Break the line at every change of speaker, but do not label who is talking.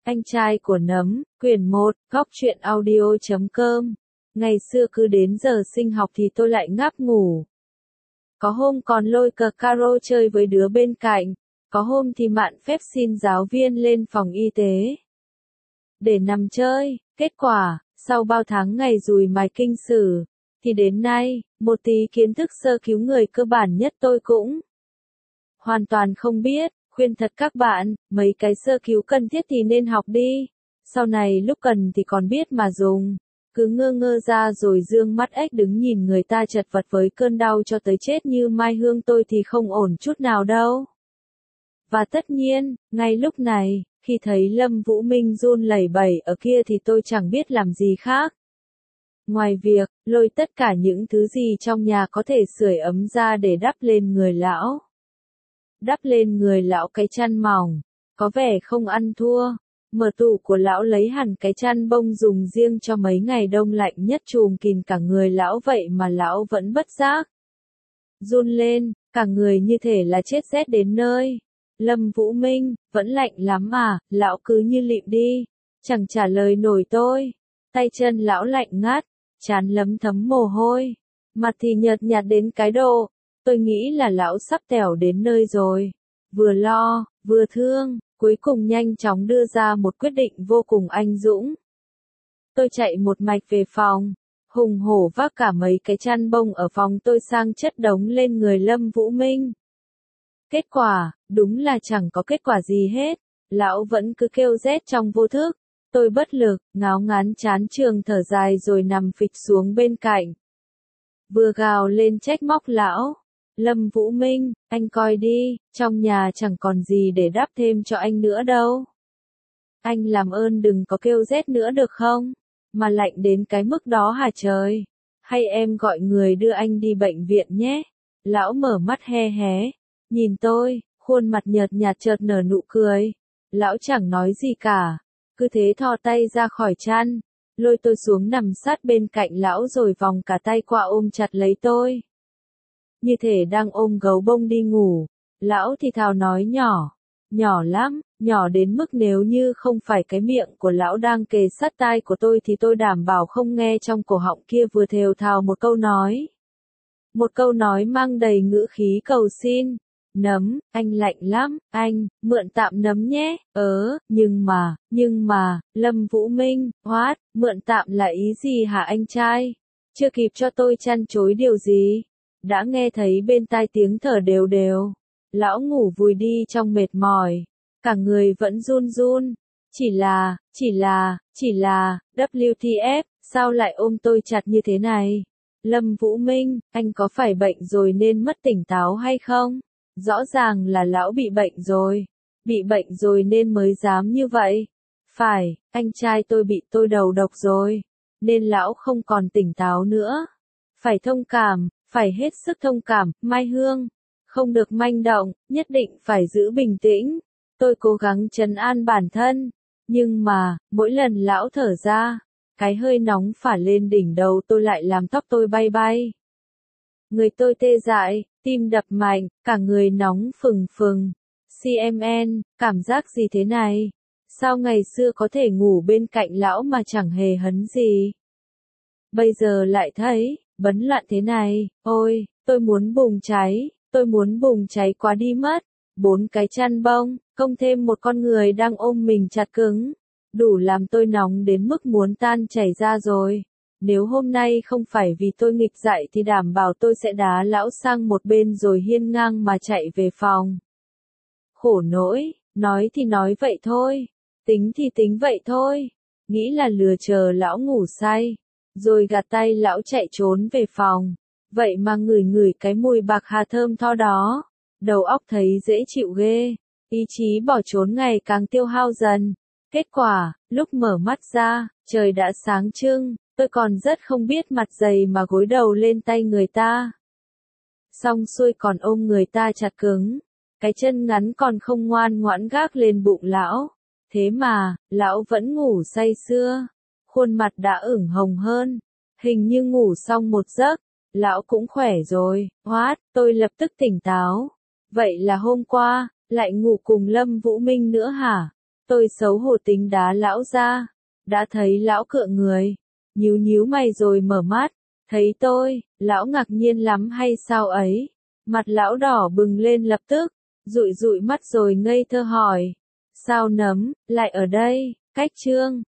Anh trai của nấm, quyển 1, góc truyện audio.com. Ngày xưa cứ đến giờ sinh học thì tôi lại ngáp ngủ. Có hôm còn lôi cờ caro chơi với đứa bên cạnh, có hôm thì mạn phép xin giáo viên lên phòng y tế để nằm chơi. Kết quả, sau bao tháng ngày dùi mài kinh sử, thì đến nay, một tí kiến thức sơ cứu người cơ bản nhất tôi cũng hoàn toàn không biết. Khuyên thật các bạn, mấy cái sơ cứu cần thiết thì nên học đi. Sau này lúc cần thì còn biết mà dùng. Cứ ngơ ngơ ra rồi dương mắt ếch đứng nhìn người ta chật vật với cơn đau cho tới chết như Mai Hương tôi thì không ổn chút nào đâu. Và tất nhiên, ngay lúc này, khi thấy Lâm Vũ Minh run lẩy bẩy ở kia thì tôi chẳng biết làm gì khác. Ngoài việc, lôi tất cả những thứ gì trong nhà có thể sưởi ấm ra để đắp lên người lão. Đắp lên người lão cái chăn mỏng, có vẻ không ăn thua. Mở tủ của lão lấy hẳn cái chăn bông dùng riêng cho mấy ngày đông lạnh nhất trùm kín cả người lão vậy mà lão vẫn bất giác run lên, cả người như thể là chết rét đến nơi. Lâm Vũ Minh, vẫn lạnh lắm à, lão cứ như lịm đi, chẳng trả lời nổi tôi. Tay chân lão lạnh ngắt, trán lấm thấm mồ hôi, mặt thì nhợt nhạt đến cái độ. Tôi nghĩ là lão sắp tẻo đến nơi rồi. Vừa lo, vừa thương, cuối cùng nhanh chóng đưa ra một quyết định vô cùng anh dũng. Tôi chạy một mạch về phòng, hùng hổ vác cả mấy cái chăn bông ở phòng tôi sang chất đống lên người Lâm Vũ Minh. Kết quả, đúng là chẳng có kết quả gì hết. Lão vẫn cứ kêu rét trong vô thức. Tôi bất lực, ngáo ngán chán trường thở dài rồi nằm phịch xuống bên cạnh. Vừa gào lên trách móc lão. Lâm Vũ Minh, anh coi đi, trong nhà chẳng còn gì để đắp thêm cho anh nữa đâu. Anh làm ơn đừng có kêu rét nữa được không? Mà lạnh đến cái mức đó hả trời? Hay em gọi người đưa anh đi bệnh viện nhé? Lão mở mắt he hé, nhìn tôi, khuôn mặt nhợt nhạt chợt nở nụ cười. Lão chẳng nói gì cả, cứ thế thò tay ra khỏi chăn, lôi tôi xuống nằm sát bên cạnh lão rồi vòng cả tay qua ôm chặt lấy tôi. Như thể đang ôm gấu bông đi ngủ. Lão thì thào nói nhỏ, nhỏ lắm, nhỏ đến mức nếu như không phải cái miệng của lão đang kề sát tai của tôi thì tôi đảm bảo không nghe trong cổ họng kia vừa thều thào một câu nói. Một câu nói mang đầy ngữ khí cầu xin. Nấm, anh lạnh lắm, anh, mượn tạm nấm nhé. Nhưng mà, Lâm Vũ Minh, mượn tạm là ý gì hả anh trai? Chưa kịp cho tôi chăn chối điều gì. Đã nghe thấy bên tai tiếng thở đều đều. Lão ngủ vùi đi trong mệt mỏi. Cả người vẫn run run. Chỉ là, WTF, sao lại ôm tôi chặt như thế này? Lâm Vũ Minh, anh có phải bệnh rồi nên mất tỉnh táo hay không? Rõ ràng là lão bị bệnh rồi. Bị bệnh rồi nên mới dám như vậy. Phải, anh trai tôi bị tôi đầu độc rồi. Nên lão không còn tỉnh táo nữa. Phải thông cảm, phải hết sức thông cảm, Mai Hương. Không được manh động, nhất định phải giữ bình tĩnh. Tôi cố gắng trấn an bản thân. Nhưng mà, mỗi lần lão thở ra, cái hơi nóng phả lên đỉnh đầu tôi lại làm tóc tôi bay bay. Người tôi tê dại, tim đập mạnh, cả người nóng phừng phừng. CMN, cảm giác gì thế này? Sao ngày xưa có thể ngủ bên cạnh lão mà chẳng hề hấn gì? Bây giờ lại thấy, bấn loạn thế này, ôi, tôi muốn bùng cháy quá đi mất. 4 cái chăn bông, cộng thêm một con người đang ôm mình chặt cứng. Đủ làm tôi nóng đến mức muốn tan chảy ra rồi. Nếu hôm nay không phải vì tôi nghịch dại thì đảm bảo tôi sẽ đá lão sang một bên rồi hiên ngang mà chạy về phòng. Khổ nỗi, nói thì nói vậy thôi, tính thì tính vậy thôi. Nghĩ là lừa chờ lão ngủ say, rồi gạt tay lão chạy trốn về phòng. Vậy mà ngửi ngửi cái mùi bạc hà thơm tho đó. Đầu óc thấy dễ chịu ghê, ý chí bỏ trốn ngày càng tiêu hao dần. Kết quả, lúc mở mắt ra, trời đã sáng trưng, tôi còn rất không biết mặt dày mà gối đầu lên tay người ta. Xong xuôi còn ôm người ta chặt cứng, cái chân ngắn còn không ngoan ngoãn gác lên bụng lão. Thế mà, lão vẫn ngủ say sưa, khuôn mặt đã ửng hồng hơn, hình như ngủ xong một giấc, lão cũng khỏe rồi. Tôi lập tức tỉnh táo. Vậy là hôm qua, lại ngủ cùng Lâm Vũ Minh nữa hả? Tôi xấu hổ tính đá lão ra. Đã thấy lão cựa người. Nhíu nhíu mày rồi mở mắt. Thấy tôi, lão ngạc nhiên lắm hay sao ấy? Mặt lão đỏ bừng lên lập tức. Dụi dụi mắt rồi ngây thơ hỏi. Sao nấm, lại ở đây? Cách Trương.